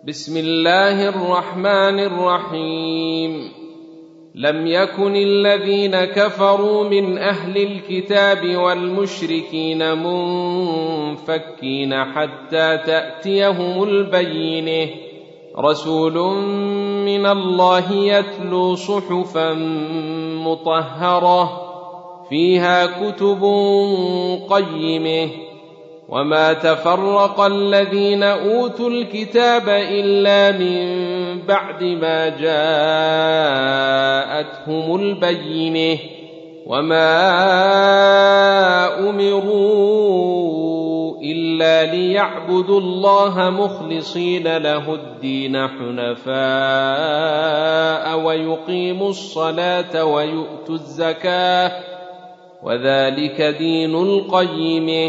بسم الله الرحمن الرحيم. لم يكن الذين كفروا من أهل الكتاب والمشركين منفكين حتى تأتيهم البينة، رسول من الله يتلو صحفا مطهرة فيها كتب قيمة. وما تفرق الذين أوتوا الكتاب إلا من بعد ما جاءتهم البينة، وما أمروا إلا ليعبدوا الله مخلصين له الدين حنفاء ويقيموا الصلاة ويؤتوا الزكاة، وذلك دين القيمة.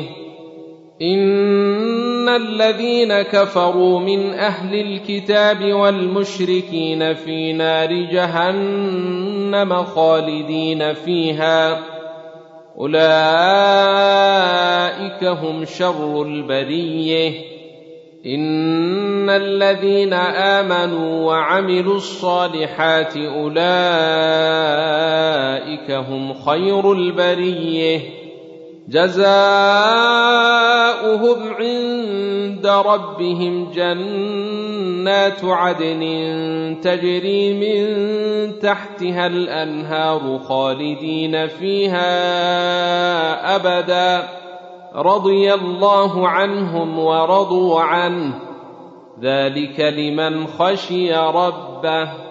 إن الذين كفروا من أهل الكتاب والمشركين في نار جهنم خالدين فيها، أولئك هم شر البرية. إن الذين آمنوا وعملوا الصالحات أولئك هم خير البرية، جزاؤهم عند ربهم جنات عدن تجري من تحتها الأنهار خالدين فيها أبدا، رضي الله عنهم ورضوا عنه، ذلك لمن خشي ربه.